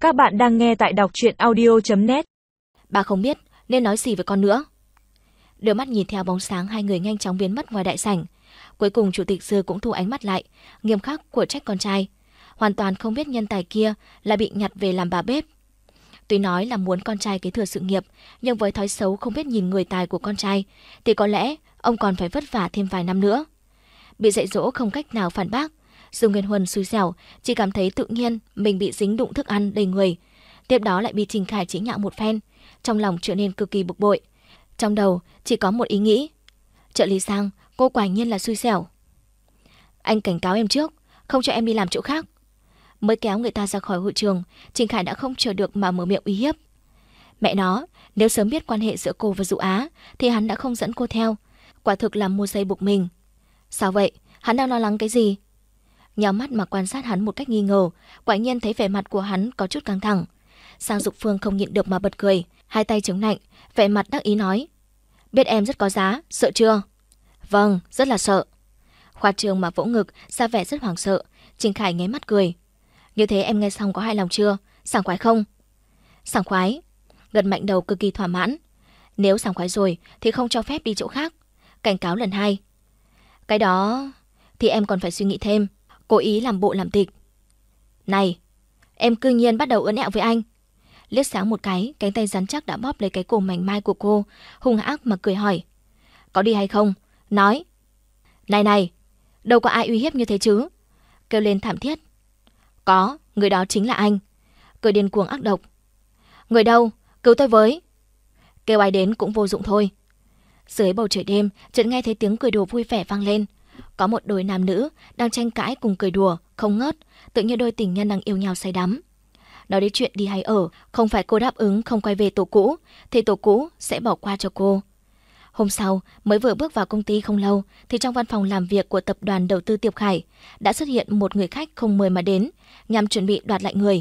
Các bạn đang nghe tại đọc truyện audio.net. Bà không biết nên nói gì với con nữa. Đưa mắt nhìn theo bóng sáng hai người nhanh chóng biến mất ngoài đại sảnh. Cuối cùng chủ tịch sư cũng thu ánh mắt lại, nghiêm khắc của trách con trai. Hoàn toàn không biết nhân tài kia là bị nhặt về làm bà bếp. Tuy nói là muốn con trai kế thừa sự nghiệp, nhưng với thói xấu không biết nhìn người tài của con trai, thì có lẽ ông còn phải vất vả thêm vài năm nữa. Bị dạy dỗ không cách nào phản bác, Dương Nguyên Huân xui xẻo, chỉ cảm thấy tự nhiên mình bị dính đụng thức ăn đầy người. Tiếp đó lại bị Trình Khải chế nhạo một phen, trong lòng trở nên cực kỳ bực bội. Trong đầu chỉ có một ý nghĩ: trợ lý Sang, cô quả nhiên là xui xẻo. Anh cảnh cáo em trước, không cho em đi làm chỗ khác. Mới kéo người ta ra khỏi hội trường, Trình Khải đã không chờ được mà mở miệng uy hiếp. Mẹ nó, nếu sớm biết quan hệ giữa cô và Dụ Á thì hắn đã không dẫn cô theo. Quả thực là mua dây buộc mình. Sao vậy? Hắn đang lo lắng cái gì? Nhắm mắt mà quan sát hắn một cách nghi ngờ, quả nhiên thấy vẻ mặt của hắn có chút căng thẳng. Sang Dục Phương không nhịn được mà bật cười, hai tay chống nạnh, vẻ mặt đắc ý nói: biết em rất có giá, sợ chưa? Vâng, rất là sợ. Khoa trương mà vỗ ngực, ra vẻ rất hoảng sợ. Trình Khải nháy mắt cười: như thế em nghe xong có hài lòng chưa? Sảng khoái không? Sảng khoái. Gật mạnh đầu cực kỳ thỏa mãn. Nếu sảng khoái rồi thì không cho phép đi chỗ khác. Cảnh cáo lần 2. Cái đó thì em còn phải suy nghĩ thêm. Cố ý làm bộ làm tịch. Này, em cư nhiên bắt đầu ưỡn ẹo với anh. Liếc sáng một cái, cánh tay rắn chắc đã bóp lấy cái cổ mảnh mai của cô, hung ác mà cười hỏi: có đi hay không? Nói. Này, đâu có ai uy hiếp như thế chứ? Kêu lên thảm thiết. Có, người đó chính là anh. Cười điên cuồng ác độc. Người đâu? Cứu tôi với. Kêu ai đến cũng vô dụng thôi. Dưới bầu trời đêm, chợt nghe thấy tiếng cười đùa vui vẻ vang lên. Có một đôi nam nữ đang tranh cãi cùng cười đùa, không ngớt, tự như đôi tình nhân đang yêu nhau say đắm. Nói đến chuyện đi hay ở, không phải cô đáp ứng không quay về tổ cũ, thì tổ cũ sẽ bỏ qua cho cô. Hôm sau, mới vừa bước vào công ty không lâu, thì trong văn phòng làm việc của tập đoàn đầu tư Tiệp Khải đã xuất hiện một người khách không mời mà đến, nhằm chuẩn bị đoạt lại người.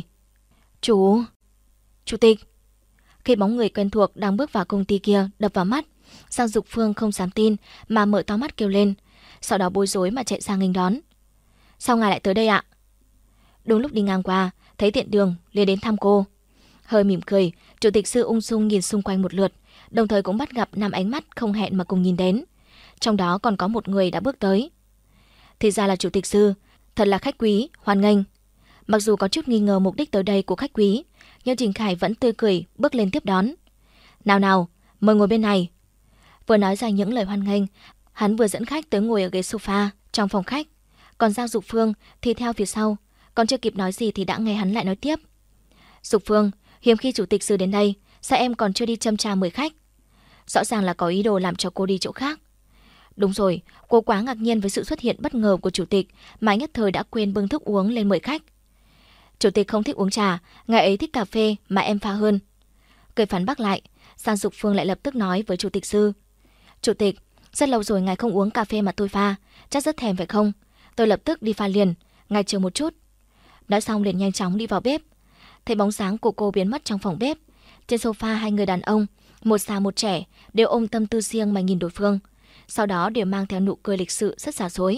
Chủ tịch. Khi bóng người quen thuộc đang bước vào công ty kia đập vào mắt, Sang Dục Phương không dám tin mà mở to mắt kêu lên, sau đó bối rối mà chạy sang nghênh đón. Sao ngài lại tới đây ạ? Đúng lúc đi ngang qua, thấy tiện đường liền đến thăm cô. Hơi mỉm cười, chủ tịch sư ung dung nhìn xung quanh một lượt, đồng thời cũng bắt gặp 5 ánh mắt không hẹn mà cùng nhìn đến. Trong đó còn có một người đã bước tới. Thì ra là chủ tịch sư, thật là khách quý, hoan nghênh. Mặc dù có chút nghi ngờ mục đích tới đây của khách quý, nhưng Trình Khải vẫn tươi cười bước lên tiếp đón. Nào, mời ngồi bên này. Vừa nói ra những lời hoan nghênh, hắn vừa dẫn khách tới ngồi ở ghế sofa trong phòng khách. Còn Giang Dục Phương thì theo phía sau, còn chưa kịp nói gì thì đã nghe hắn lại nói tiếp. Dục Phương, hiếm khi chủ tịch sư đến đây, sao em còn chưa đi châm trà mời khách? Rõ ràng là có ý đồ làm cho cô đi chỗ khác. Đúng rồi, cô quá ngạc nhiên với sự xuất hiện bất ngờ của chủ tịch mà nhất thời đã quên bưng thức uống lên mời khách. Chủ tịch không thích uống trà, ngài ấy thích cà phê mà em pha hơn. Cười phản bác lại, Giang Dục Phương lại lập tức nói với chủ tịch sư: Chủ tịch, rất lâu rồi ngài không uống cà phê mà tôi pha, chắc rất thèm phải không? Tôi lập tức đi pha liền, ngài chờ một chút. Nói xong liền nhanh chóng đi vào bếp. Thấy bóng dáng của cô biến mất trong phòng bếp. Trên sofa hai người đàn ông, một già một trẻ, đều ôm tâm tư riêng mà nhìn đối phương. Sau đó đều mang theo nụ cười lịch sự rất xả xối.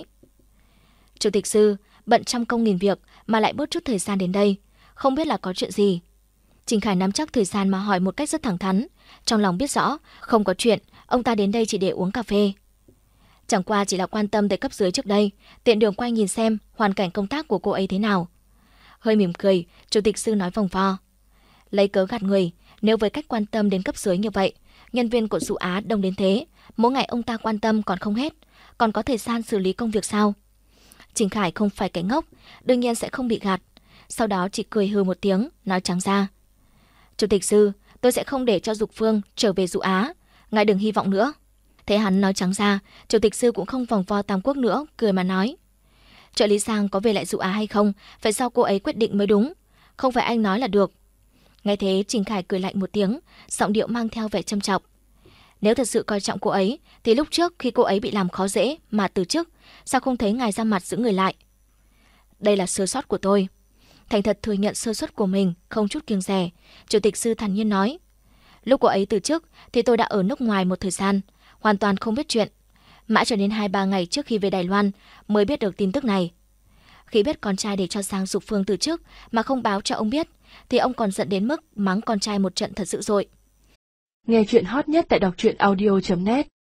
Chủ tịch sư, bận trăm công nghìn việc mà lại bớt chút thời gian đến đây, không biết là có chuyện gì? Trình Khải nắm chắc thời gian mà hỏi một cách rất thẳng thắn, trong lòng biết rõ không có chuyện, ông ta đến đây chỉ để uống cà phê. Chẳng qua chỉ là quan tâm tới cấp dưới trước đây, tiện đường quay nhìn xem hoàn cảnh công tác của cô ấy thế nào. Hơi mỉm cười, chủ tịch sư nói vòng vo: lấy cớ gạt người, nếu với cách quan tâm đến cấp dưới như vậy, nhân viên của Dụ Á đông đến thế, mỗi ngày ông ta quan tâm còn không hết, còn có thời gian xử lý công việc sao? Trình Khải không phải cái ngốc, đương nhiên sẽ không bị gạt. Sau đó chỉ cười hừ một tiếng, nói trắng ra: Chủ tịch sư, tôi sẽ không để cho Dục Phương trở về Dụ Á, ngài đừng hy vọng nữa. Thế hắn nói trắng ra, chủ tịch sư cũng không vòng vo tam quốc nữa, cười mà nói: trợ lý Sang có về lại Dụ Á hay không, phải do cô ấy quyết định mới đúng, không phải anh nói là được. Nghe thế, Trình Khải cười lạnh một tiếng, giọng điệu mang theo vẻ châm chọc: nếu thật sự coi trọng cô ấy, thì lúc trước khi cô ấy bị làm khó dễ mà từ chức, sao không thấy ngài ra mặt giữ người lại? Đây là sơ sót của tôi. Thành thật thừa nhận sơ suất của mình, không chút kiêng dè, chủ tịch sư thản nhiên nói: lúc cô ấy từ chức thì tôi đã ở nước ngoài một thời gian, hoàn toàn không biết chuyện. Mãi cho đến 2-3 ngày trước khi về Đài Loan mới biết được tin tức này. Khi biết con trai để cho Giang Dục Phương từ chức mà không báo cho ông biết, thì ông còn giận đến mức mắng con trai một trận thật dữ dội. Nghe chuyện hot nhất tại đọc truyện audio.net